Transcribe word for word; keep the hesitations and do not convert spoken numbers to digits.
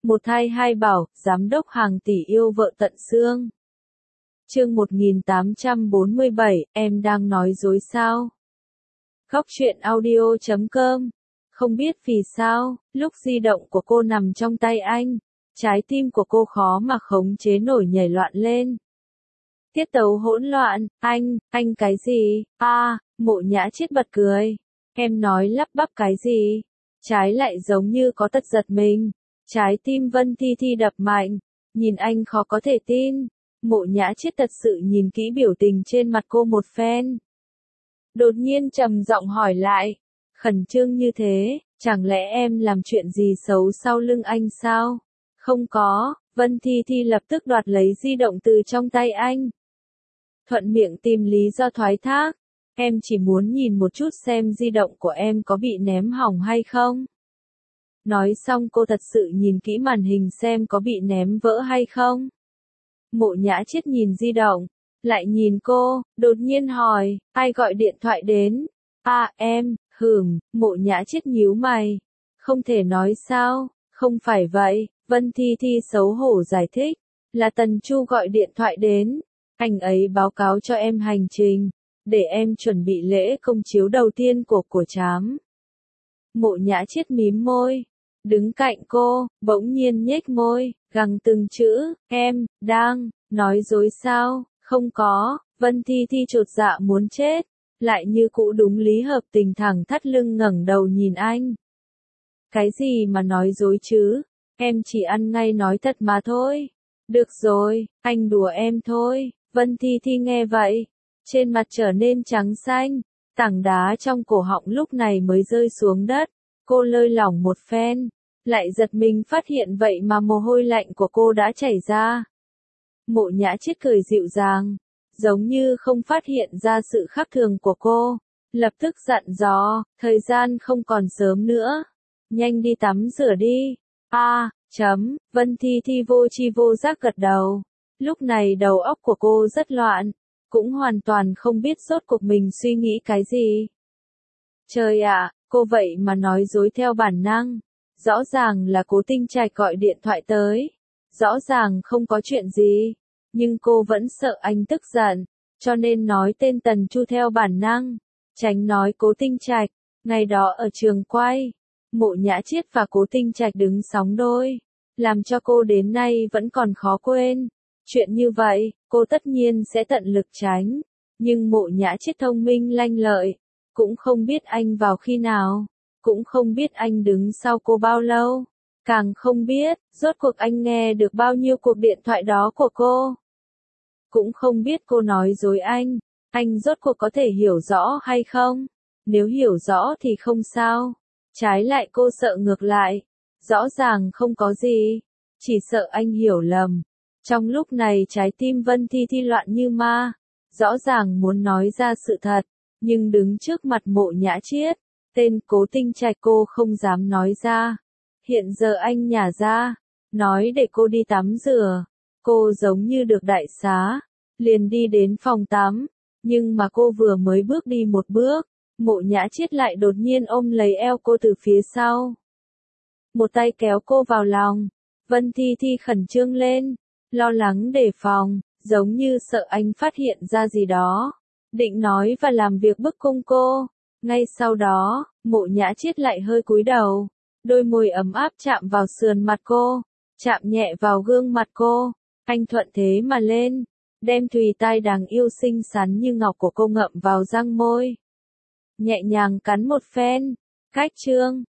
Một thai hai bảo, giám đốc hàng tỷ yêu vợ tận xương. Chương một nghìn tám trăm bốn mươi bảy, em đang nói dối sao? Góc truyện audio chấm com. Không biết vì sao, lúc di động của cô nằm trong tay anh, trái tim của cô khó mà khống chế nổi nhảy loạn lên. Tiết tấu hỗn loạn, anh, anh cái gì? A, à, Mộ Nhã Chiết bật cười. Em nói lắp bắp cái gì? Trái lại giống như có tật giật mình. Trái tim Vân Thi Thi đập mạnh, nhìn anh khó có thể tin. Mộ Nhã Chiết thật sự nhìn kỹ biểu tình trên mặt cô một phen. Đột nhiên trầm giọng hỏi lại, khẩn trương như thế, chẳng lẽ em làm chuyện gì xấu sau lưng anh sao? Không có, Vân Thi Thi lập tức đoạt lấy di động từ trong tay anh. Thuận miệng tìm lý do thoái thác, em chỉ muốn nhìn một chút xem di động của em có bị ném hỏng hay không. Nói xong cô thật sự nhìn kỹ màn hình xem có bị ném vỡ hay không. Mộ Nhã Chiết nhìn di động, lại nhìn cô, đột nhiên hỏi, ai gọi điện thoại đến? À em, hửm, Mộ Nhã Chiết nhíu mày. Không thể nói sao, không phải vậy, Vân Thi Thi xấu hổ giải thích, là Tần Chu gọi điện thoại đến. Anh ấy báo cáo cho em hành trình, để em chuẩn bị lễ công chiếu đầu tiên của của Trám. Mộ Nhã Chiết mím môi, đứng cạnh cô, bỗng nhiên nhếch môi, gằn từng chữ, em, đang, nói dối sao? Không có, Vân Thi Thi chột dạ muốn chết, lại như cũ đúng lý hợp tình thẳng thắt lưng ngẩng đầu nhìn anh. Cái gì mà nói dối chứ? Em chỉ ăn ngay nói thật mà thôi. Được rồi, anh đùa em thôi. Vân Thi Thi nghe vậy, trên mặt trở nên trắng xanh, tảng đá trong cổ họng lúc này mới rơi xuống đất. Cô lơi lỏng một phen, lại giật mình phát hiện vậy mà mồ hôi lạnh của cô đã chảy ra. Mộ Nhã Chiết cười dịu dàng, giống như không phát hiện ra sự khác thường của cô, lập tức dặn dò, thời gian không còn sớm nữa, nhanh đi tắm rửa đi. A, à, chấm, Vân Thi Thi vô tri vô giác gật đầu. Lúc này đầu óc của cô rất loạn, cũng hoàn toàn không biết rốt cuộc mình suy nghĩ cái gì. Trời ạ, cô vậy mà nói dối theo bản năng. Rõ ràng là Cố Tinh Trạch gọi điện thoại tới. Rõ ràng không có chuyện gì. Nhưng cô vẫn sợ anh tức giận, cho nên nói tên Tần Chu theo bản năng. Tránh nói Cố Tinh Trạch. Ngày đó ở trường quay, Mộ Nhã Chiết và Cố Tinh Trạch đứng sóng đôi, làm cho cô đến nay vẫn còn khó quên. Chuyện như vậy, cô tất nhiên sẽ tận lực tránh. Nhưng Mộ Nhã Chiết thông minh lanh lợi, cũng không biết anh vào khi nào, cũng không biết anh đứng sau cô bao lâu, càng không biết, rốt cuộc anh nghe được bao nhiêu cuộc điện thoại đó của cô. Cũng không biết cô nói dối anh, anh rốt cuộc có thể hiểu rõ hay không? Nếu hiểu rõ thì không sao, trái lại cô sợ ngược lại, rõ ràng không có gì, chỉ sợ anh hiểu lầm. Trong lúc này trái tim Vân Thi Thi loạn như ma, rõ ràng muốn nói ra sự thật, nhưng đứng trước mặt Mộ Nhã Chiết, tên Cố Tinh Trạch cô không dám nói ra. Hiện giờ anh nhả ra, nói để cô đi tắm rửa, cô giống như được đại xá, liền đi đến phòng tắm, nhưng mà cô vừa mới bước đi một bước, Mộ Nhã Chiết lại đột nhiên ôm lấy eo cô từ phía sau. Một tay kéo cô vào lòng, Vân Thi Thi khẩn trương lên, lo lắng đề phòng, giống như sợ anh phát hiện ra gì đó, định nói và làm việc bức cung cô. Ngay sau đó, Mộ Nhã Chiết lại hơi cúi đầu, đôi môi ấm áp chạm vào sườn mặt cô, chạm nhẹ vào gương mặt cô. Anh thuận thế mà lên, đem thùy tai đáng yêu xinh xắn như ngọc của cô ngậm vào răng môi, nhẹ nhàng cắn một phen. Cách chương